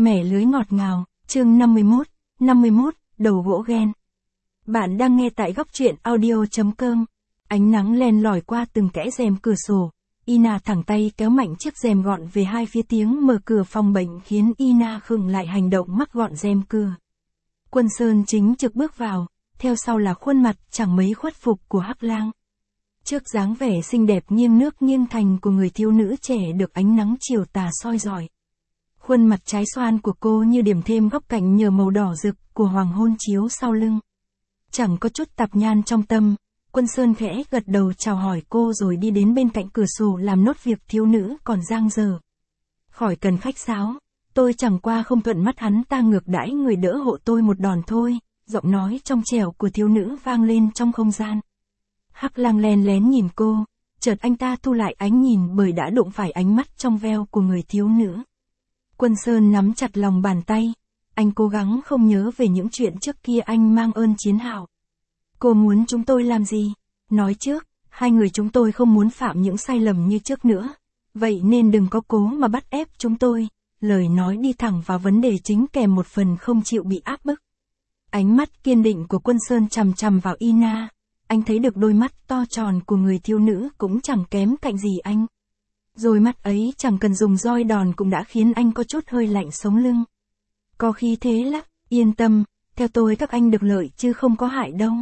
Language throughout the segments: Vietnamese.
Mẻ lưới ngọt ngào, chương 51, đầu gỗ ghen. Bạn đang nghe tại góc truyện audio.com. Ánh nắng len lỏi qua từng kẽ rèm cửa sổ. Ina thẳng tay kéo mạnh chiếc rèm gọn về hai phía, tiếng mở cửa phòng bệnh khiến Ina khựng lại hành động mắc gọn rèm cửa. Quân Sơn chính trực bước vào, theo sau là khuôn mặt chẳng mấy khuất phục của Hắc Lang. Trước dáng vẻ xinh đẹp nghiêng nước nghiêng thành của người thiếu nữ trẻ được ánh nắng chiều tà soi rọi. Khuôn mặt trái xoan của cô như điểm thêm góc cạnh nhờ màu đỏ rực của hoàng hôn chiếu sau lưng. Chẳng có chút tạp nhan trong tâm, Quân Sơn khẽ gật đầu chào hỏi cô rồi đi đến bên cạnh cửa sổ làm nốt việc thiếu nữ còn dang dở. Khỏi cần khách sáo, tôi chẳng qua không thuận mắt hắn ta ngược đãi người đỡ hộ tôi một đòn thôi, giọng nói trong trẻo của thiếu nữ vang lên trong không gian. Hắc Lang len lén nhìn cô, chợt anh ta thu lại ánh nhìn bởi đã đụng phải ánh mắt trong veo của người thiếu nữ. Quân Sơn nắm chặt lòng bàn tay, anh cố gắng không nhớ về những chuyện trước kia anh mang ơn Chiến Hạo. Cô muốn chúng tôi làm gì? Nói trước, hai người chúng tôi không muốn phạm những sai lầm như trước nữa. Vậy nên đừng có cố mà bắt ép chúng tôi, lời nói đi thẳng vào vấn đề chính kèm một phần không chịu bị áp bức. Ánh mắt kiên định của Quân Sơn chằm chằm vào Ina, anh thấy được đôi mắt to tròn của người thiếu nữ cũng chẳng kém cạnh gì anh. Rồi mắt ấy chẳng cần dùng roi đòn cũng đã khiến anh có chút hơi lạnh sống lưng. Có khí thế lắm, yên tâm, theo tôi các anh được lợi chứ không có hại đâu.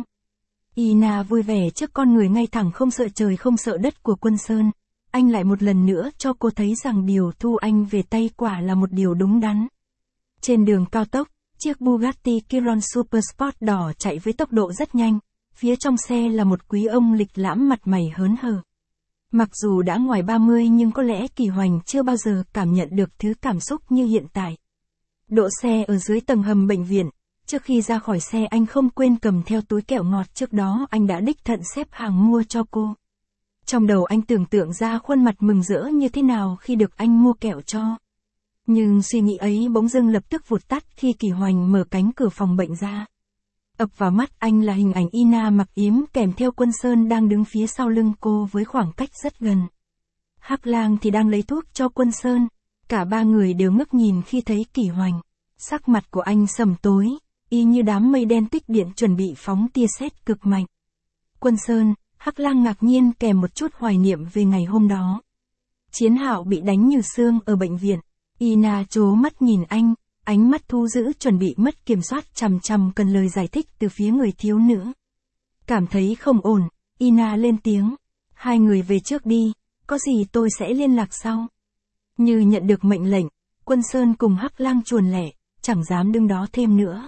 Ina vui vẻ trước con người ngay thẳng không sợ trời không sợ đất của Quân Sơn. Anh lại một lần nữa cho cô thấy rằng điều thu anh về tay quả là một điều đúng đắn. Trên đường cao tốc, chiếc Bugatti Chiron Super Sport đỏ chạy với tốc độ rất nhanh. Phía trong xe là một quý ông lịch lãm mặt mày hớn hở. Mặc dù đã ngoài 30 nhưng có lẽ Kỳ Hoành chưa bao giờ cảm nhận được thứ cảm xúc như hiện tại. Đỗ xe ở dưới tầng hầm bệnh viện, trước khi ra khỏi xe anh không quên cầm theo túi kẹo ngọt trước đó anh đã đích thân xếp hàng mua cho cô. Trong đầu anh tưởng tượng ra khuôn mặt mừng rỡ như thế nào khi được anh mua kẹo cho. Nhưng suy nghĩ ấy bỗng dưng lập tức vụt tắt khi Kỳ Hoành mở cánh cửa phòng bệnh ra. Ập vào mắt anh là hình ảnh Ina mặc yếm kèm theo Quân Sơn đang đứng phía sau lưng cô với khoảng cách rất gần. Hắc Lang thì đang lấy thuốc cho Quân Sơn. Cả ba người đều ngước nhìn khi thấy Kỳ Hoành. Sắc mặt của anh sầm tối, y như đám mây đen tích điện chuẩn bị phóng tia sét cực mạnh. Quân Sơn, Hắc Lang ngạc nhiên kèm một chút hoài niệm về ngày hôm đó. Chiến Hạo bị đánh như xương ở bệnh viện. Ina trố mắt nhìn anh. Ánh mắt thu giữ chuẩn bị mất kiểm soát chằm chằm cần lời giải thích từ phía người thiếu nữ. Cảm thấy không ổn, Ina lên tiếng. Hai người về trước đi, có gì tôi sẽ liên lạc sau. Như nhận được mệnh lệnh, Quân Sơn cùng Hắc Lang chuồn lẻ, chẳng dám đứng đó thêm nữa.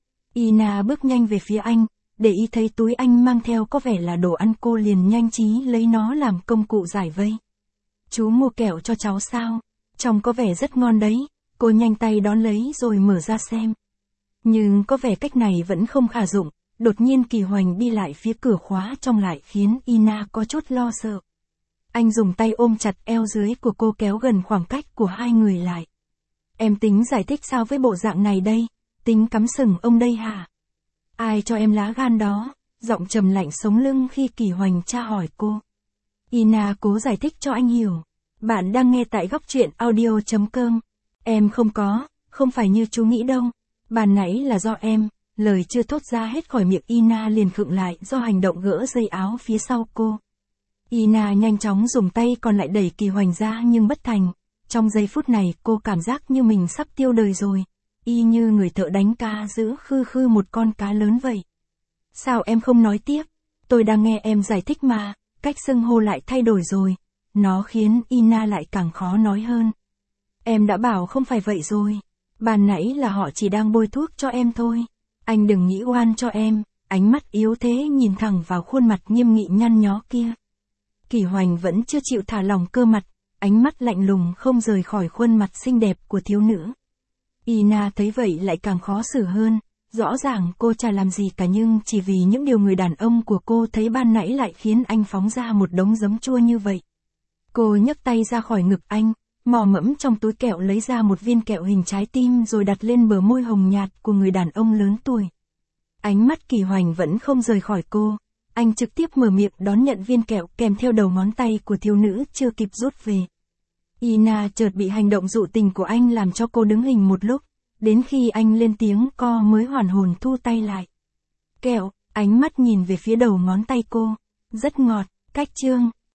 Ina bước nhanh về phía anh, để ý thấy túi anh mang theo có vẻ là đồ ăn cô liền nhanh trí lấy nó làm công cụ giải vây. Chú mua kẹo cho cháu sao? Trông có vẻ rất ngon đấy. Cô nhanh tay đón lấy rồi mở ra xem. Nhưng có vẻ cách này vẫn không khả dụng, đột nhiên Kỳ Hoành đi lại phía cửa khóa trong lại khiến Ina có chút lo sợ. Anh dùng tay ôm chặt eo dưới của cô kéo gần khoảng cách của hai người lại. Em tính giải thích sao với bộ dạng này đây? Tính cắm sừng ông đây hả? Ai cho em lá gan đó? Giọng trầm lạnh sống lưng khi Kỳ Hoành tra hỏi cô. Ina cố giải thích cho anh hiểu. Bạn đang nghe tại góc truyện audio.com. Em không phải như chú nghĩ đâu. Ban nãy là do em, lời chưa thốt ra hết khỏi miệng Ina liền khựng lại do hành động gỡ dây áo phía sau cô. Ina nhanh chóng dùng tay còn lại đẩy Kỳ Hoành ra nhưng bất thành. Trong giây phút này cô cảm giác như mình sắp tiêu đời rồi. Y như người thợ đánh cá giữ khư một con cá lớn vậy. Sao em không nói tiếp? Tôi đang nghe em giải thích mà, cách xưng hô lại thay đổi rồi. Nó khiến Ina lại càng khó nói hơn. Em đã bảo không phải vậy rồi. Ban nãy là họ chỉ đang bôi thuốc cho em thôi. Anh đừng nghĩ oan cho em. Ánh mắt yếu thế nhìn thẳng vào khuôn mặt nghiêm nghị nhăn nhó kia. Kỳ Hoành vẫn chưa chịu thả lỏng cơ mặt. Ánh mắt lạnh lùng không rời khỏi khuôn mặt xinh đẹp của thiếu nữ. Ina thấy vậy lại càng khó xử hơn. Rõ ràng cô chả làm gì cả nhưng chỉ vì những điều người đàn ông của cô thấy ban nãy lại khiến anh phóng ra một đống giấm chua như vậy. Cô nhấc tay ra khỏi ngực anh. Mò mẫm trong túi kẹo lấy ra một viên kẹo hình trái tim rồi đặt lên bờ môi hồng nhạt của người đàn ông lớn tuổi. Ánh mắt Kỳ Hoành vẫn không rời khỏi cô. Anh trực tiếp mở miệng đón nhận viên kẹo kèm theo đầu ngón tay của thiếu nữ chưa kịp rút về. Ina chợt bị hành động dụ tình của anh làm cho cô đứng hình một lúc, đến khi anh lên tiếng co mới hoàn hồn thu tay lại. Kẹo, ánh mắt nhìn về phía đầu ngón tay cô. Rất ngọt, cách chương.